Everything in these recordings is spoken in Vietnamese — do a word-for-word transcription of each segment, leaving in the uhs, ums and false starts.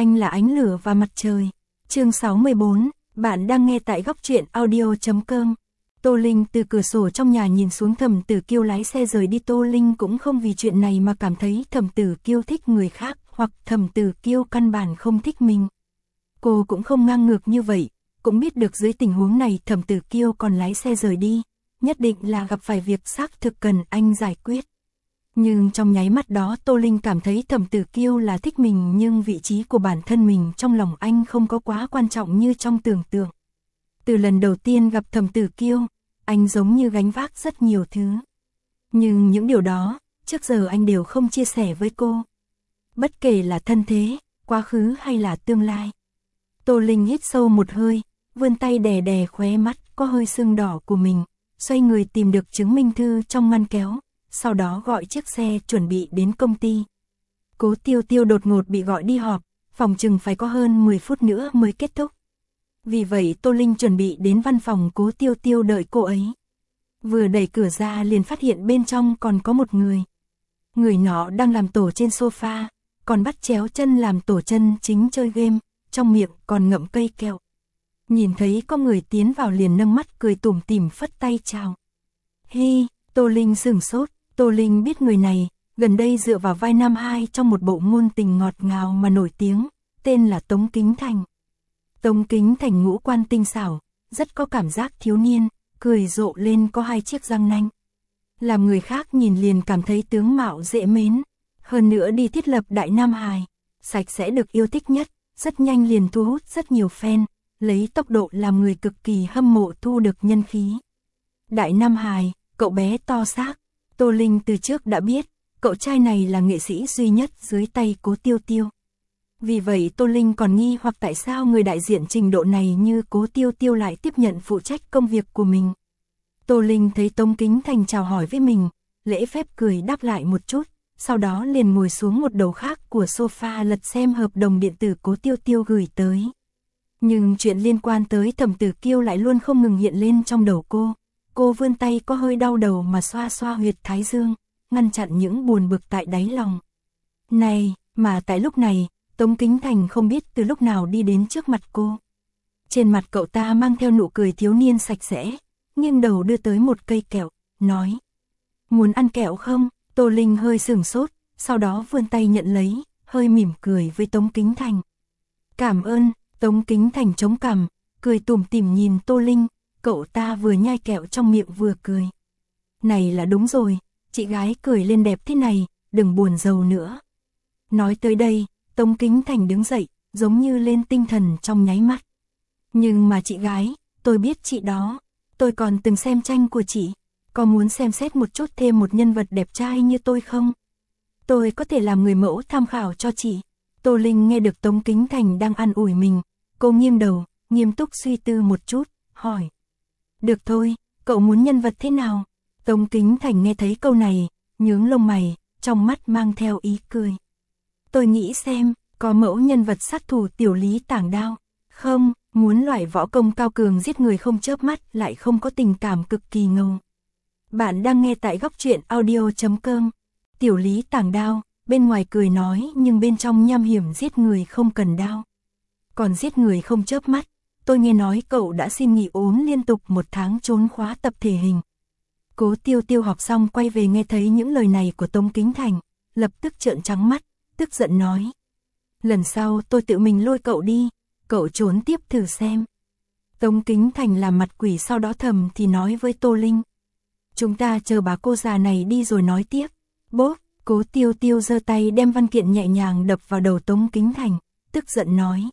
Anh là ánh lửa và mặt trời. Chương sáu mươi bốn, bạn đang nghe tại góc truyện audio chấm com. Tô Linh từ cửa sổ trong nhà nhìn xuống Thẩm Tử Kiêu lái xe rời đi. Tô Linh cũng không vì chuyện này mà cảm thấy Thẩm Tử Kiêu thích người khác, hoặc Thẩm Tử Kiêu căn bản không thích mình. Cô cũng không ngang ngược như vậy, cũng biết được dưới tình huống này Thẩm Tử Kiêu còn lái xe rời đi, nhất định là gặp phải việc xác thực cần anh giải quyết. Nhưng trong nháy mắt đó Tô Linh cảm thấy Thẩm Tử Kiêu là thích mình, nhưng vị trí của bản thân mình trong lòng anh không có quá quan trọng như trong tưởng tượng. Từ lần đầu tiên gặp Thẩm Tử Kiêu, anh giống như gánh vác rất nhiều thứ. Nhưng những điều đó, trước giờ anh đều không chia sẻ với cô. Bất kể là thân thế, quá khứ hay là tương lai. Tô Linh hít sâu một hơi, vươn tay đè đè khóe mắt có hơi sưng đỏ của mình, xoay người tìm được chứng minh thư trong ngăn kéo, sau đó gọi chiếc xe chuẩn bị đến công ty. Cố Tiêu Tiêu đột ngột bị gọi đi họp, phòng chừng phải có hơn mười phút nữa mới kết thúc. Vì vậy Tô Linh chuẩn bị đến văn phòng Cố Tiêu Tiêu đợi cô ấy. Vừa đẩy cửa ra liền phát hiện bên trong còn có một người. Người nọ đang làm tổ trên sofa, còn bắt chéo chân làm tổ chân chính chơi game, trong miệng còn ngậm cây kẹo. Nhìn thấy có người tiến vào liền nâng mắt cười tủm tỉm phất tay chào. Hi, Tô Linh sửng sốt. Tô Linh biết người này, gần đây dựa vào vai Nam Hai trong một bộ ngôn tình ngọt ngào mà nổi tiếng, tên là Tống Kính Thành. Tống Kính Thành ngũ quan tinh xảo, rất có cảm giác thiếu niên, cười rộ lên có hai chiếc răng nanh. Làm người khác nhìn liền cảm thấy tướng mạo dễ mến, hơn nữa đi thiết lập Đại Nam Hài, sạch sẽ được yêu thích nhất, rất nhanh liền thu hút rất nhiều fan, lấy tốc độ làm người cực kỳ hâm mộ thu được nhân khí. Đại Nam Hài, cậu bé to xác. Tô Linh từ trước đã biết, cậu trai này là nghệ sĩ duy nhất dưới tay Cố Tiêu Tiêu. Vì vậy Tô Linh còn nghi hoặc tại sao người đại diện trình độ này như Cố Tiêu Tiêu lại tiếp nhận phụ trách công việc của mình. Tô Linh thấy Tống Kính Thành chào hỏi với mình, lễ phép cười đáp lại một chút, sau đó liền ngồi xuống một đầu khác của sofa lật xem hợp đồng điện tử Cố Tiêu Tiêu gửi tới. Nhưng chuyện liên quan tới Thẩm Tử Kiêu lại luôn không ngừng hiện lên trong đầu cô. Cô vươn tay có hơi đau đầu mà xoa xoa huyệt thái dương, ngăn chặn những buồn bực tại đáy lòng. Này, mà tại lúc này, Tống Kính Thành không biết từ lúc nào đi đến trước mặt cô. Trên mặt cậu ta mang theo nụ cười thiếu niên sạch sẽ, nghiêng đầu đưa tới một cây kẹo, nói. Muốn ăn kẹo không? Tô Linh hơi sửng sốt, sau đó vươn tay nhận lấy, hơi mỉm cười với Tống Kính Thành. Cảm ơn. Tống Kính Thành chống cằm, cười tủm tỉm nhìn Tô Linh. Cậu ta vừa nhai kẹo trong miệng vừa cười. Này là đúng rồi, chị gái cười lên đẹp thế này, đừng buồn rầu nữa. Nói tới đây, Tống Kính Thành đứng dậy, giống như lên tinh thần trong nháy mắt. Nhưng mà chị gái, tôi biết chị đó, tôi còn từng xem tranh của chị, có muốn xem xét một chút thêm một nhân vật đẹp trai như tôi không? Tôi có thể làm người mẫu tham khảo cho chị. Tô Linh nghe được Tống Kính Thành đang an ủi mình, cô nghiêng đầu, nghiêm túc suy tư một chút, hỏi. Được thôi, cậu muốn nhân vật thế nào? Tống Kính Thành nghe thấy câu này, nhướng lông mày, trong mắt mang theo ý cười. Tôi nghĩ xem, có mẫu nhân vật sát thủ tiểu lý tảng đao. Không, muốn loại võ công cao cường giết người không chớp mắt lại không có tình cảm cực kỳ ngầu. Bạn đang nghe tại góc truyện audio chấm com. Tiểu lý tảng đao, bên ngoài cười nói nhưng bên trong nham hiểm giết người không cần đao. Còn giết người không chớp mắt. Tôi nghe nói cậu đã xin nghỉ ốm liên tục một tháng trốn khóa tập thể hình. Cố Tiêu Tiêu học xong quay về nghe thấy những lời này của Tống Kính Thành, lập tức trợn trắng mắt, tức giận nói. Lần sau tôi tự mình lôi cậu đi, cậu trốn tiếp thử xem. Tống Kính Thành làm mặt quỷ sau đó thầm thì nói với Tô Linh. Chúng ta chờ bà cô già này đi rồi nói tiếp. Bốp, Cố Tiêu Tiêu giơ tay đem văn kiện nhẹ nhàng đập vào đầu Tống Kính Thành, tức giận nói.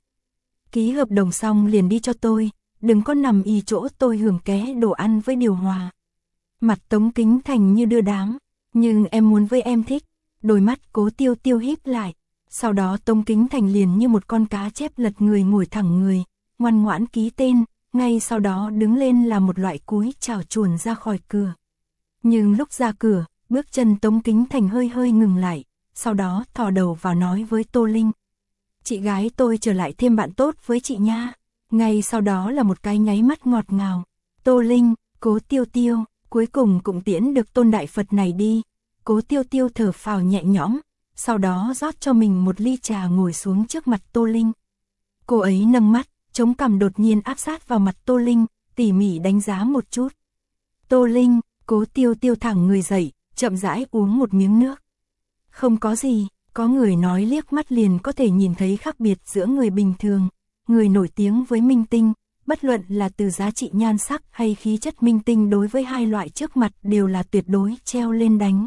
Ký hợp đồng xong liền đi cho tôi, đừng có nằm y chỗ tôi hưởng ké đồ ăn với điều hòa. Mặt Tống Kính Thành như đưa đám, nhưng em muốn với em thích. Đôi mắt Cố Tiêu Tiêu híp lại, sau đó Tống Kính Thành liền như một con cá chép lật người ngồi thẳng người, ngoan ngoãn ký tên, ngay sau đó đứng lên là một loại cúi chào chuồn ra khỏi cửa. Nhưng lúc ra cửa, bước chân Tống Kính Thành hơi hơi ngừng lại, sau đó thò đầu vào nói với Tô Linh. Chị gái tôi trở lại thêm bạn tốt với chị nha. Ngay sau đó là một cái nháy mắt ngọt ngào. Tô Linh, Cố Tiêu Tiêu, cuối cùng cũng tiễn được tôn đại Phật này đi. Cố Tiêu Tiêu thở phào nhẹ nhõm, sau đó rót cho mình một ly trà ngồi xuống trước mặt Tô Linh. Cô ấy nâng mắt, chống cằm đột nhiên áp sát vào mặt Tô Linh, tỉ mỉ đánh giá một chút. Tô Linh, Cố Tiêu Tiêu thẳng người dậy, chậm rãi uống một miếng nước. Không có gì, có người nói liếc mắt liền có thể nhìn thấy khác biệt giữa người bình thường, người nổi tiếng với minh tinh, bất luận là từ giá trị nhan sắc hay khí chất, minh tinh đối với hai loại trước mặt đều là tuyệt đối treo lên đánh.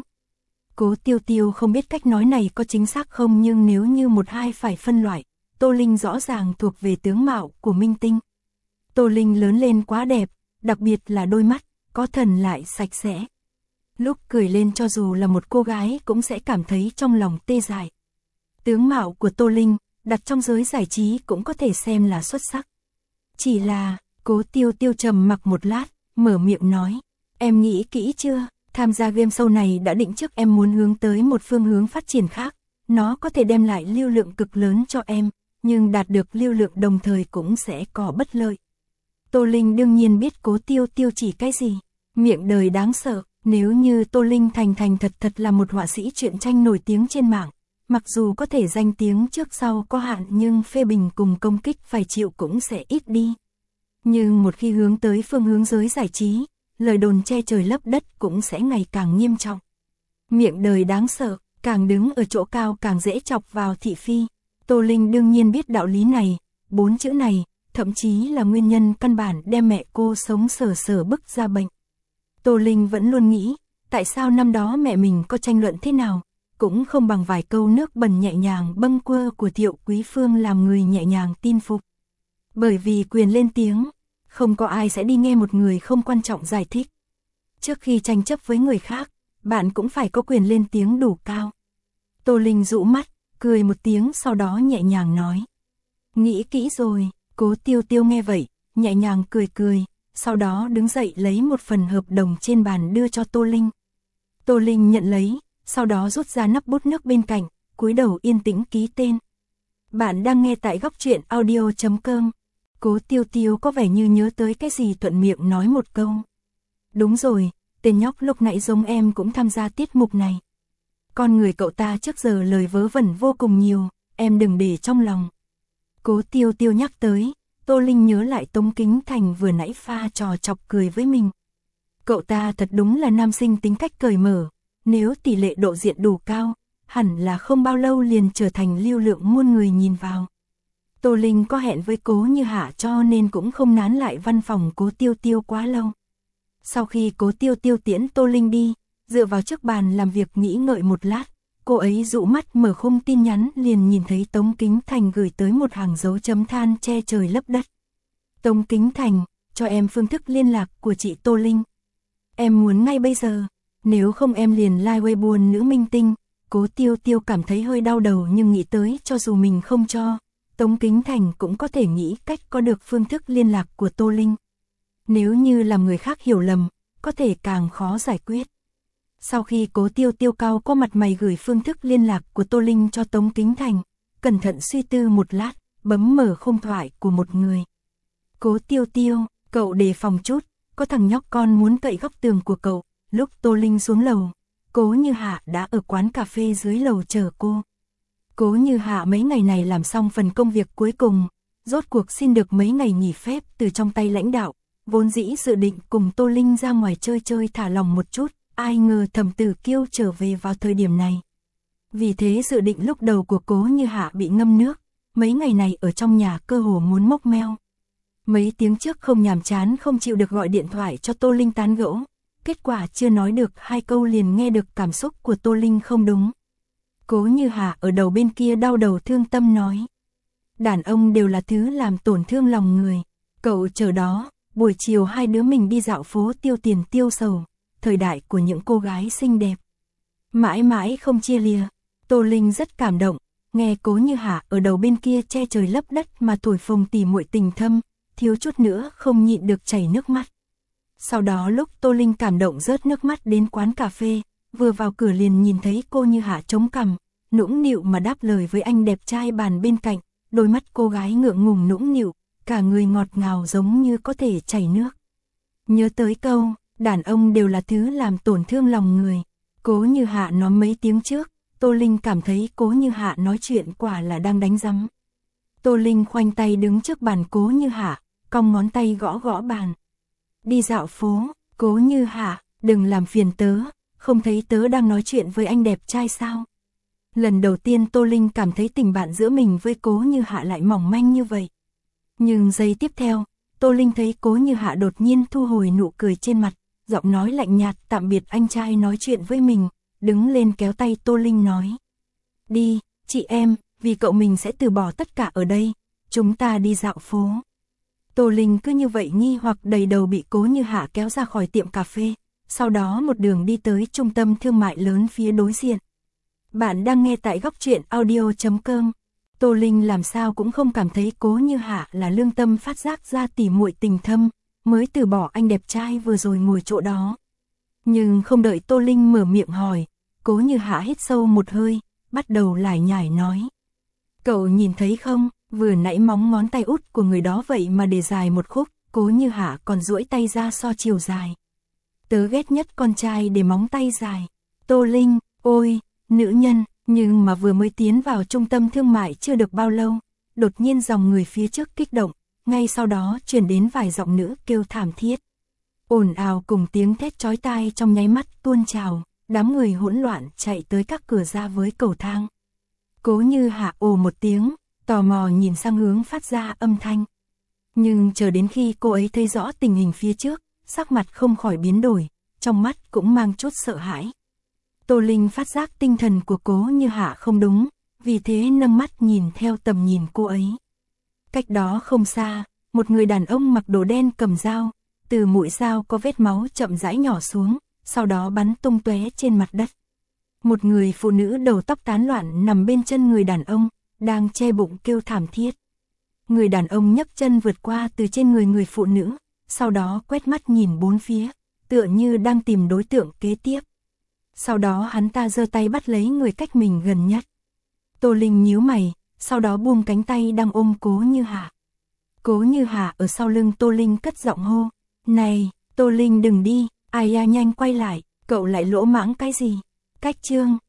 Cố Tiêu Tiêu không biết cách nói này có chính xác không, nhưng nếu như một hai phải phân loại, Tô Linh rõ ràng thuộc về tướng mạo của minh tinh. Tô Linh lớn lên quá đẹp, đặc biệt là đôi mắt, có thần lại sạch sẽ. Lúc cười lên cho dù là một cô gái cũng sẽ cảm thấy trong lòng tê dại. Tướng mạo của Tô Linh, đặt trong giới giải trí cũng có thể xem là xuất sắc. Chỉ là, Cố Tiêu Tiêu trầm mặc một lát, mở miệng nói, em nghĩ kỹ chưa, tham gia game show này đã định trước em muốn hướng tới một phương hướng phát triển khác, nó có thể đem lại lưu lượng cực lớn cho em, nhưng đạt được lưu lượng đồng thời cũng sẽ có bất lợi. Tô Linh đương nhiên biết Cố Tiêu Tiêu chỉ cái gì, miệng đời đáng sợ, nếu như Tô Linh thành thành thật thật là một họa sĩ truyện tranh nổi tiếng trên mạng, mặc dù có thể danh tiếng trước sau có hạn nhưng phê bình cùng công kích phải chịu cũng sẽ ít đi. Nhưng một khi hướng tới phương hướng giới giải trí, lời đồn che trời lấp đất cũng sẽ ngày càng nghiêm trọng. Miệng đời đáng sợ, càng đứng ở chỗ cao càng dễ chọc vào thị phi. Tô Linh đương nhiên biết đạo lý này, bốn chữ này, thậm chí là nguyên nhân căn bản đem mẹ cô sống sờ sờ bức ra bệnh. Tô Linh vẫn luôn nghĩ, tại sao năm đó mẹ mình có tranh luận thế nào, cũng không bằng vài câu nước bẩn nhẹ nhàng bâng quơ của Thiệu Quý Phương làm người nhẹ nhàng tin phục. Bởi vì quyền lên tiếng, không có ai sẽ đi nghe một người không quan trọng giải thích. Trước khi tranh chấp với người khác, bạn cũng phải có quyền lên tiếng đủ cao. Tô Linh dụ mắt, cười một tiếng sau đó nhẹ nhàng nói. Nghĩ kỹ rồi, Cố Tiêu Tiêu nghe vậy, nhẹ nhàng cười cười, sau đó đứng dậy lấy một phần hợp đồng trên bàn đưa cho Tô Linh. Tô Linh nhận lấy, sau đó rút ra nắp bút nước bên cạnh, cúi đầu yên tĩnh ký tên. Bạn đang nghe tại góc truyện audio chấm com. Cố Tiêu Tiêu có vẻ như nhớ tới cái gì thuận miệng nói một câu. Đúng rồi, tên nhóc lúc nãy giống em cũng tham gia tiết mục này. Con người cậu ta trước giờ lời vớ vẩn vô cùng nhiều, em đừng để trong lòng. Cố Tiêu Tiêu nhắc tới, Tô Linh nhớ lại Tống Kính Thành vừa nãy pha trò chọc cười với mình. Cậu ta thật đúng là nam sinh tính cách cởi mở, nếu tỷ lệ độ diện đủ cao, hẳn là không bao lâu liền trở thành lưu lượng muôn người nhìn vào. Tô Linh có hẹn với Cố Như Hạ cho nên cũng không nán lại văn phòng Cố Tiêu Tiêu quá lâu. Sau khi Cố Tiêu Tiêu tiễn Tô Linh đi, dựa vào trước bàn làm việc nghĩ ngợi một lát, cô ấy dụ mắt mở khung tin nhắn liền nhìn thấy Tống Kính Thành gửi tới một hàng dấu chấm than che trời lấp đất. Tống Kính Thành, cho em phương thức liên lạc của chị Tô Linh. Em muốn ngay bây giờ, nếu không em liền like Weibo nữ minh tinh. Cố Tiêu Tiêu cảm thấy hơi đau đầu nhưng nghĩ tới cho dù mình không cho, Tống Kính Thành cũng có thể nghĩ cách có được phương thức liên lạc của Tô Linh. Nếu như làm người khác hiểu lầm, có thể càng khó giải quyết. Sau khi Cố Tiêu Tiêu cao có mặt mày gửi phương thức liên lạc của Tô Linh cho Tống Kính Thành, cẩn thận suy tư một lát, bấm mở khung thoại của một người. Cố Tiêu Tiêu, cậu đề phòng chút, có thằng nhóc con muốn cậy góc tường của cậu. Lúc Tô Linh xuống lầu, Cố Như Hạ đã ở quán cà phê dưới lầu chờ cô. Cố Như Hạ mấy ngày này làm xong phần công việc cuối cùng, rốt cuộc xin được mấy ngày nghỉ phép từ trong tay lãnh đạo, vốn dĩ dự định cùng Tô Linh ra ngoài chơi chơi thả lòng một chút, ai ngờ Thẩm Tử Kiêu trở về vào thời điểm này. Vì thế dự định lúc đầu của Cố Như Hạ bị ngâm nước, mấy ngày này ở trong nhà cơ hồ muốn mốc meo. Mấy tiếng trước không nhàm chán không chịu được gọi điện thoại cho Tô Linh tán gẫu, kết quả chưa nói được hai câu liền nghe được cảm xúc của Tô Linh không đúng. Cố Như Hạ ở đầu bên kia đau đầu thương tâm nói. Đàn ông đều là thứ làm tổn thương lòng người. Cậu chờ đó, buổi chiều hai đứa mình đi dạo phố tiêu tiền tiêu sầu, thời đại của những cô gái xinh đẹp. Mãi mãi không chia lìa. Tô Linh rất cảm động, nghe Cố Như Hạ ở đầu bên kia che trời lấp đất mà thổi phồng tỉ muội tình thâm, thiếu chút nữa không nhịn được chảy nước mắt. Sau đó lúc Tô Linh cảm động rớt nước mắt đến quán cà phê, vừa vào cửa liền nhìn thấy cô Như Hạ chống cằm, nũng nịu mà đáp lời với anh đẹp trai bàn bên cạnh, đôi mắt cô gái ngượng ngùng nũng nịu, cả người ngọt ngào giống như có thể chảy nước. Nhớ tới câu, đàn ông đều là thứ làm tổn thương lòng người. Cố Như Hạ nói mấy tiếng trước, Tô Linh cảm thấy Cố Như Hạ nói chuyện quả là đang đánh rắm. Tô Linh khoanh tay đứng trước bàn Cố Như Hạ, cong ngón tay gõ gõ bàn. Đi dạo phố, Cố Như Hạ, đừng làm phiền tớ, không thấy tớ đang nói chuyện với anh đẹp trai sao? Lần đầu tiên Tô Linh cảm thấy tình bạn giữa mình với Cố Như Hạ lại mỏng manh như vậy. Nhưng giây tiếp theo, Tô Linh thấy Cố Như Hạ đột nhiên thu hồi nụ cười trên mặt, giọng nói lạnh nhạt tạm biệt anh trai nói chuyện với mình, đứng lên kéo tay Tô Linh nói. Đi, chị em, vì cậu mình sẽ từ bỏ tất cả ở đây, chúng ta đi dạo phố. Tô Linh cứ như vậy nghi hoặc đầy đầu bị Cố Như Hạ kéo ra khỏi tiệm cà phê, sau đó một đường đi tới trung tâm thương mại lớn phía đối diện. Bạn đang nghe tại góc truyện audio chấm com. Tô Linh làm sao cũng không cảm thấy Cố Như Hạ là lương tâm phát giác ra tỉ muội tình thâm, mới từ bỏ anh đẹp trai vừa rồi ngồi chỗ đó. Nhưng không đợi Tô Linh mở miệng hỏi, Cố Như Hạ hít sâu một hơi, bắt đầu lải nhải nói. Cậu nhìn thấy không, vừa nãy móng ngón tay út của người đó vậy mà để dài một khúc, Cố Như Hạ còn duỗi tay ra so chiều dài. Tớ ghét nhất con trai để móng tay dài. Tô Linh, ôi, nữ nhân, nhưng mà vừa mới tiến vào trung tâm thương mại chưa được bao lâu, đột nhiên dòng người phía trước kích động, ngay sau đó truyền đến vài giọng nữ kêu thảm thiết. Ồn ào cùng tiếng thét chói tai trong nháy mắt tuôn trào, đám người hỗn loạn chạy tới các cửa ra với cầu thang. Cố Như Hạ ồ một tiếng, tò mò nhìn sang hướng phát ra âm thanh. Nhưng chờ đến khi cô ấy thấy rõ tình hình phía trước, sắc mặt không khỏi biến đổi, trong mắt cũng mang chút sợ hãi. Tô Linh phát giác tinh thần của Cố Như Hạ không đúng, vì thế nâng mắt nhìn theo tầm nhìn cô ấy. Cách đó không xa, một người đàn ông mặc đồ đen cầm dao, từ mũi dao có vết máu chậm rãi nhỏ xuống, sau đó bắn tung tóe trên mặt đất. Một người phụ nữ đầu tóc tán loạn nằm bên chân người đàn ông, đang che bụng kêu thảm thiết. Người đàn ông nhấc chân vượt qua từ trên người người phụ nữ, sau đó quét mắt nhìn bốn phía, tựa như đang tìm đối tượng kế tiếp. Sau đó hắn ta giơ tay bắt lấy người cách mình gần nhất. Tô Linh nhíu mày, sau đó buông cánh tay đang ôm Cố Như Hạ. Cố Như Hạ ở sau lưng Tô Linh cất giọng hô. Này, Tô Linh đừng đi, ai à nhanh quay lại, cậu lại lỗ mãng cái gì? Cách chương,